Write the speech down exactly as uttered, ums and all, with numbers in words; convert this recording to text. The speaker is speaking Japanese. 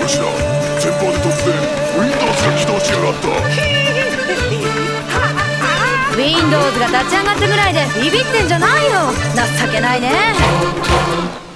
しだ。前方で突然 Windows が起動しやがった。 Windows が立ち上がったぐらいでビビってんじゃないよ。情けないね。